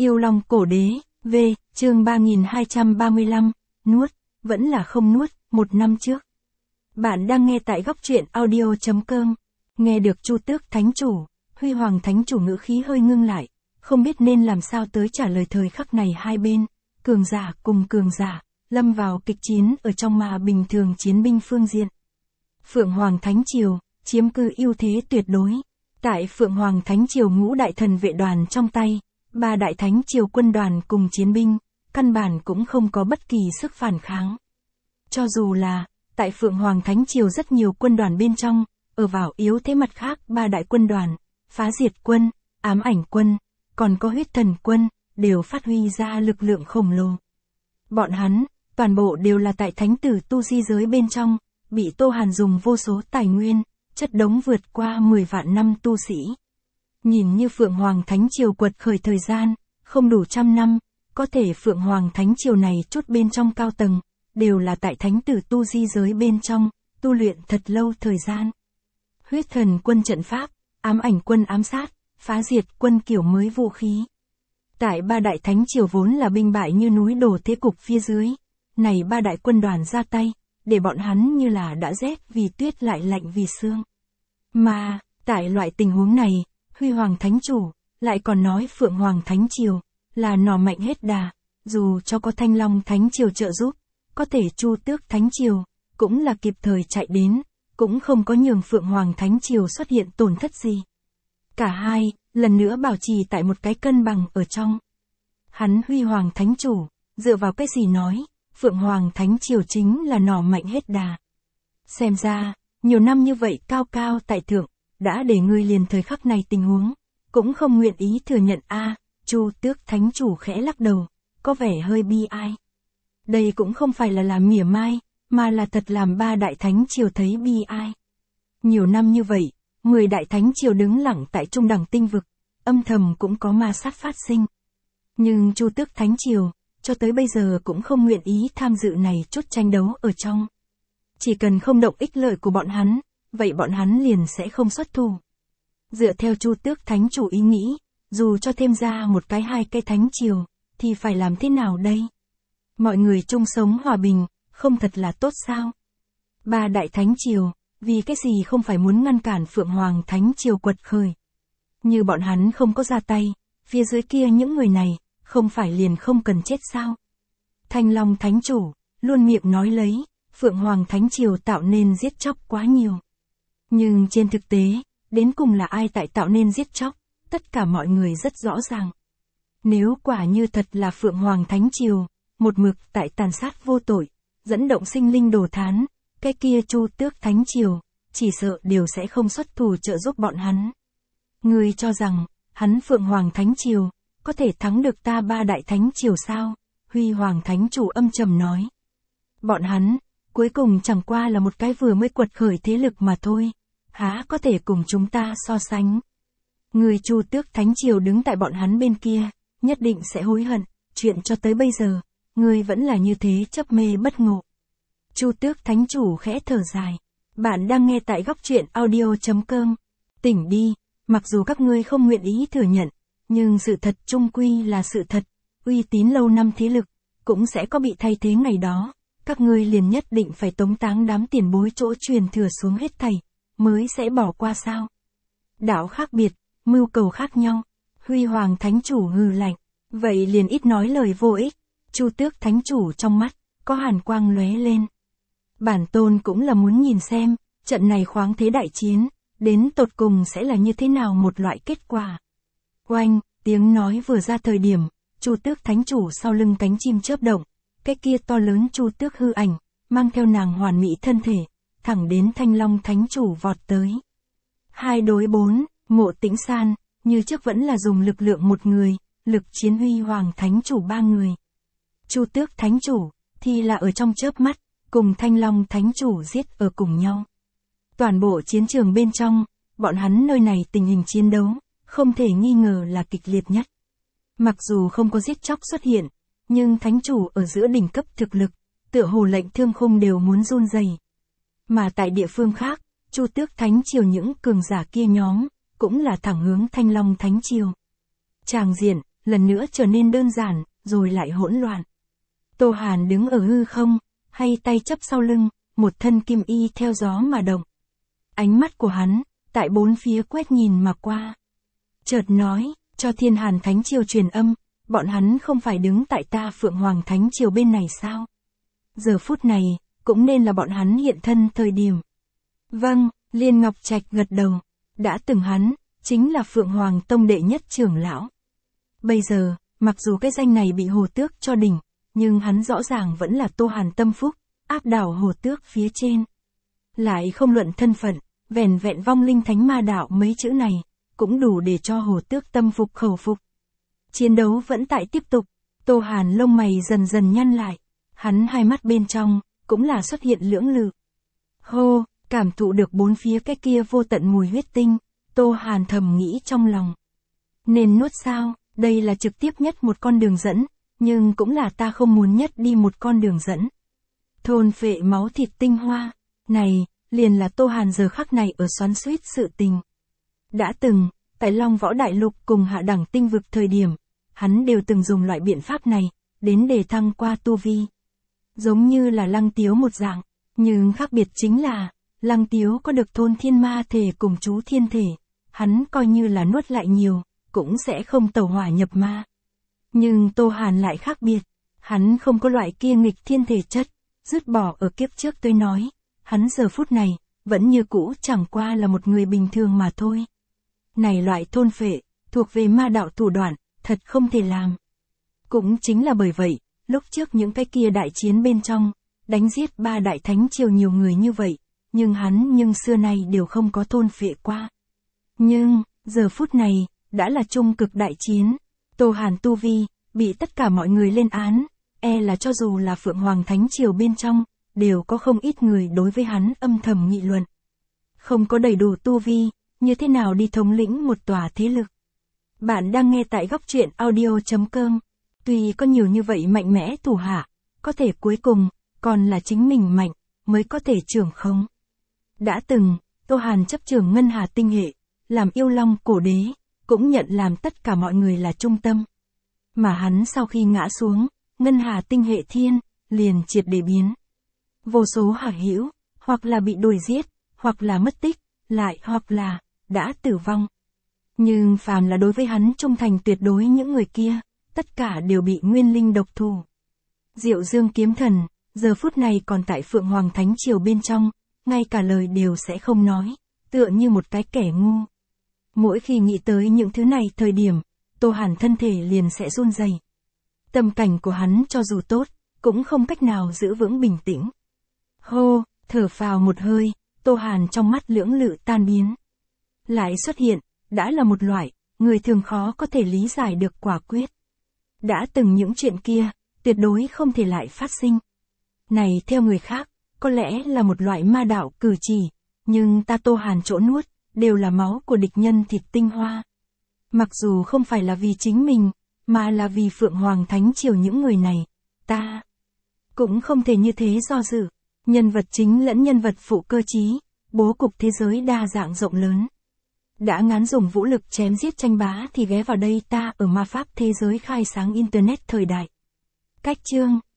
Yêu Long Cổ Đế, V, chương 3235, nuốt, vẫn là không nuốt, 1 năm trước. Bạn đang nghe tại góc truyện audio.com. Nghe được Chu Tước Thánh Chủ, Huy Hoàng Thánh Chủ ngữ khí hơi ngưng lại, không biết nên làm sao tới trả lời thời khắc này hai bên, cường giả cùng cường giả, lâm vào kịch chiến ở trong mà bình thường chiến binh phương diện. Phượng Hoàng Thánh Triều, chiếm cư ưu thế tuyệt đối. Tại Phượng Hoàng Thánh Triều ngũ đại thần vệ đoàn trong tay, 3 đại thánh triều quân đoàn cùng chiến binh, căn bản cũng không có bất kỳ sức phản kháng. Cho dù là, tại Phượng Hoàng Thánh Triều rất nhiều quân đoàn bên trong, ở vào yếu thế mặt khác 3 đại quân đoàn, Phá Diệt Quân, Ám Ảnh Quân, còn có Huyết Thần Quân, đều phát huy ra lực lượng khổng lồ. Bọn hắn, toàn bộ đều là tại thánh tử tu di giới bên trong, bị Tô Hàn dùng vô số tài nguyên, chất đống vượt qua 10 vạn năm tu sĩ. Nhìn như Phượng Hoàng Thánh Triều quật khởi thời gian, không đủ 100 năm, có thể Phượng Hoàng Thánh Triều này chút bên trong cao tầng, đều là tại thánh tử tu di giới bên trong, tu luyện thật lâu thời gian. Huyết Thần Quân trận pháp, Ám Ảnh Quân ám sát, Phá Diệt Quân kiểu mới vũ khí. Tại 3 đại thánh triều vốn là binh bại như núi đổ thế cục phía dưới, này 3 đại quân đoàn ra tay, để bọn hắn như là đã rét vì tuyết lại lạnh vì sương. Mà, tại loại tình huống này, Huy Hoàng Thánh Chủ, lại còn nói Phượng Hoàng Thánh Triều, là nỏ mạnh hết đà, dù cho có Thanh Long Thánh Triều trợ giúp, có thể Chu Tước Thánh Triều, cũng là kịp thời chạy đến, cũng không có nhường Phượng Hoàng Thánh Triều xuất hiện tổn thất gì. Cả hai, lần nữa bảo trì tại một cái cân bằng ở trong. Hắn Huy Hoàng Thánh Chủ, dựa vào cái gì nói, Phượng Hoàng Thánh Triều chính là nỏ mạnh hết đà. Xem ra, nhiều năm như vậy cao cao tại thượng, đã để ngươi liền thời khắc này tình huống, cũng không nguyện ý thừa nhận Chu Tước Thánh Chủ khẽ lắc đầu, có vẻ hơi bi ai. Đây cũng không phải là làm mỉa mai, mà là thật làm 3 đại thánh triều thấy bi ai. Nhiều năm như vậy, 10 đại thánh triều đứng lặng tại trung đẳng tinh vực, âm thầm cũng có ma sát phát sinh. Nhưng Chu Tước Thánh Triều, cho tới bây giờ cũng không nguyện ý tham dự này chút tranh đấu ở trong. Chỉ cần không động ích lợi của bọn hắn, vậy bọn hắn liền sẽ không xuất thủ. Dựa theo Chu Tước Thánh Chủ ý nghĩ, dù cho thêm ra một cái 2 cái thánh triều, thì phải làm thế nào đây? Mọi người chung sống hòa bình, không thật là tốt sao? 3 đại thánh triều, vì cái gì không phải muốn ngăn cản Phượng Hoàng Thánh Triều quật khởi? Như bọn hắn không có ra tay, phía dưới kia những người này, không phải liền không cần chết sao? Thanh Long Thánh Chủ, luôn miệng nói lấy, Phượng Hoàng Thánh Triều tạo nên giết chóc quá nhiều. Nhưng trên thực tế, đến cùng là ai tại tạo nên giết chóc, tất cả mọi người rất rõ ràng. Nếu quả như thật là Phượng Hoàng Thánh Triều, một mực tại tàn sát vô tội, dẫn động sinh linh đồ thán, cái kia Chu Tước Thánh Triều, chỉ sợ đều sẽ không xuất thủ trợ giúp bọn hắn. Ngươi cho rằng, hắn Phượng Hoàng Thánh Triều, có thể thắng được ta 3 đại thánh triều sao? Huy Hoàng Thánh Chủ âm trầm nói. Bọn hắn, cuối cùng chẳng qua là một cái vừa mới quật khởi thế lực mà thôi, há có thể cùng chúng ta so sánh. Người Chu Tước Thánh Triều đứng tại bọn hắn bên kia, nhất định sẽ hối hận, chuyện cho tới bây giờ, ngươi vẫn là như thế chấp mê bất ngộ. Chu Tước Thánh Chủ khẽ thở dài. Bạn đang nghe tại góc truyện audio.com. Tỉnh đi, mặc dù các ngươi không nguyện ý thừa nhận, nhưng sự thật chung quy là sự thật, uy tín lâu năm thế lực, cũng sẽ có bị thay thế ngày đó, các ngươi liền nhất định phải tống táng đám tiền bối chỗ truyền thừa xuống hết thảy, mới sẽ bỏ qua sao? Đạo khác biệt, mưu cầu khác nhau. Huy Hoàng Thánh Chủ hừ lạnh, vậy liền ít nói lời vô ích. Chu Tước Thánh Chủ trong mắt, có hàn quang lóe lên. Bản tôn cũng là muốn nhìn xem, trận này khoáng thế đại chiến, đến tột cùng sẽ là như thế nào một loại kết quả. Oanh, tiếng nói vừa ra thời điểm, Chu Tước Thánh Chủ sau lưng cánh chim chớp động, cái kia to lớn Chu Tước hư ảnh, mang theo nàng hoàn mỹ thân thể, thẳng đến Thanh Long Thánh Chủ vọt tới. 2 đối 4, Ngộ Tĩnh San, như trước vẫn là dùng lực lượng một người, lực chiến Huy Hoàng Thánh Chủ 3 người. Chu Tước Thánh Chủ, thì là ở trong chớp mắt, cùng Thanh Long Thánh Chủ giết ở cùng nhau. Toàn bộ chiến trường bên trong, bọn hắn nơi này tình hình chiến đấu, không thể nghi ngờ là kịch liệt nhất. Mặc dù không có giết chóc xuất hiện, nhưng Thánh Chủ ở giữa đỉnh cấp thực lực, tựa hồ lệnh thương khung đều muốn run rẩy. Mà tại địa phương khác, Chu Tước Thánh Triều những cường giả kia nhóm, cũng là thẳng hướng Thanh Long Thánh Triều. Tràng diện, lần nữa trở nên đơn giản, rồi lại hỗn loạn. Tô Hàn đứng ở hư không, hay tay chấp sau lưng, một thân kim y theo gió mà động. Ánh mắt của hắn, tại bốn phía quét nhìn mà qua. Chợt nói, cho Thiên Hàn Thánh Triều truyền âm, bọn hắn không phải đứng tại ta Phượng Hoàng Thánh Triều bên này sao? Giờ phút này, cũng nên là bọn hắn hiện thân thời điểm. Vâng, Liên Ngọc Trạch gật đầu. Đã từng hắn, chính là Phượng Hoàng Tông đệ nhất trưởng lão. Bây giờ, mặc dù cái danh này bị Hồ Tước cho đỉnh, nhưng hắn rõ ràng vẫn là Tô Hàn tâm phúc, áp đảo Hồ Tước phía trên. Lại không luận thân phận, vẻn vẹn vong linh thánh ma đạo mấy chữ này, cũng đủ để cho Hồ Tước tâm phục khẩu phục. Chiến đấu vẫn tại tiếp tục, Tô Hàn lông mày dần dần nhăn lại, hắn hai mắt bên trong, cũng là xuất hiện lưỡng lự. Hô, cảm thụ được bốn phía cái kia vô tận mùi huyết tinh, Tô Hàn thầm nghĩ trong lòng. Nên nuốt sao, đây là trực tiếp nhất một con đường dẫn, nhưng cũng là ta không muốn nhất đi một con đường dẫn. Thôn phệ máu thịt tinh hoa, này, liền là Tô Hàn giờ khắc này ở xoắn xuýt sự tình. Đã từng, tại Long Võ Đại Lục cùng hạ đẳng tinh vực thời điểm, hắn đều từng dùng loại biện pháp này, đến để thăng qua tu vi. Giống như là Lăng Tiếu một dạng, nhưng khác biệt chính là, Lăng Tiếu có được thôn thiên ma thể cùng chú thiên thể, hắn coi như là nuốt lại nhiều, cũng sẽ không tẩu hỏa nhập ma. Nhưng Tô Hàn lại khác biệt, hắn không có loại kia nghịch thiên thể chất, dứt bỏ ở kiếp trước tôi nói, hắn giờ phút này, vẫn như cũ chẳng qua là một người bình thường mà thôi. Này loại thôn phệ, thuộc về ma đạo thủ đoạn, thật không thể làm. Cũng chính là bởi vậy, lúc trước những cái kia đại chiến bên trong, đánh giết ba đại thánh triều nhiều người như vậy, nhưng hắn xưa nay đều không có thôn phệ qua. Nhưng, giờ phút này, đã là trung cực đại chiến, Tô Hàn tu vi, bị tất cả mọi người lên án, là cho dù là Phượng Hoàng Thánh Triều bên trong, đều có không ít người đối với hắn âm thầm nghị luận. Không có đầy đủ tu vi, như thế nào đi thống lĩnh một tòa thế lực. Bạn đang nghe tại góc truyện audio.com. Tuy có nhiều như vậy mạnh mẽ thủ hạ, có thể cuối cùng, còn là chính mình mạnh, mới có thể trưởng khống. Đã từng, Tô Hàn chấp trưởng Ngân Hà tinh hệ, làm yêu long cổ đế, cũng nhận làm tất cả mọi người là trung tâm. Mà hắn sau khi ngã xuống, Ngân Hà tinh hệ thiên, liền triệt để biến. Vô số hảo hữu, hoặc là bị đuổi giết, hoặc là mất tích, lại hoặc là, đã tử vong. Nhưng phàm là đối với hắn trung thành tuyệt đối những người kia, tất cả đều bị nguyên linh độc thủ. Diệu Dương kiếm thần, giờ phút này còn tại Phượng Hoàng Thánh Triều bên trong, ngay cả lời đều sẽ không nói, tựa như một cái kẻ ngu. Mỗi khi nghĩ tới những thứ này thời điểm, Tô Hàn thân thể liền sẽ run rẩy. Tâm cảnh của hắn cho dù tốt, cũng không cách nào giữ vững bình tĩnh. Hô, thở phào một hơi, Tô Hàn trong mắt lưỡng lự tan biến. Lại xuất hiện, đã là một loại, người thường khó có thể lý giải được quả quyết. Đã từng những chuyện kia, tuyệt đối không thể lại phát sinh. Này theo người khác, có lẽ là một loại ma đạo cử chỉ, nhưng ta Tô Hàn chỗ nuốt, đều là máu của địch nhân thịt tinh hoa. Mặc dù không phải là vì chính mình, mà là vì Phượng Hoàng Thánh Triều những người này, ta cũng không thể như thế do dự. Nhân vật chính lẫn nhân vật phụ cơ trí, bố cục thế giới đa dạng rộng lớn. Đã ngán dùng vũ lực chém giết tranh bá thì ghé vào đây ta ở ma pháp thế giới khai sáng Internet thời đại. Cách chương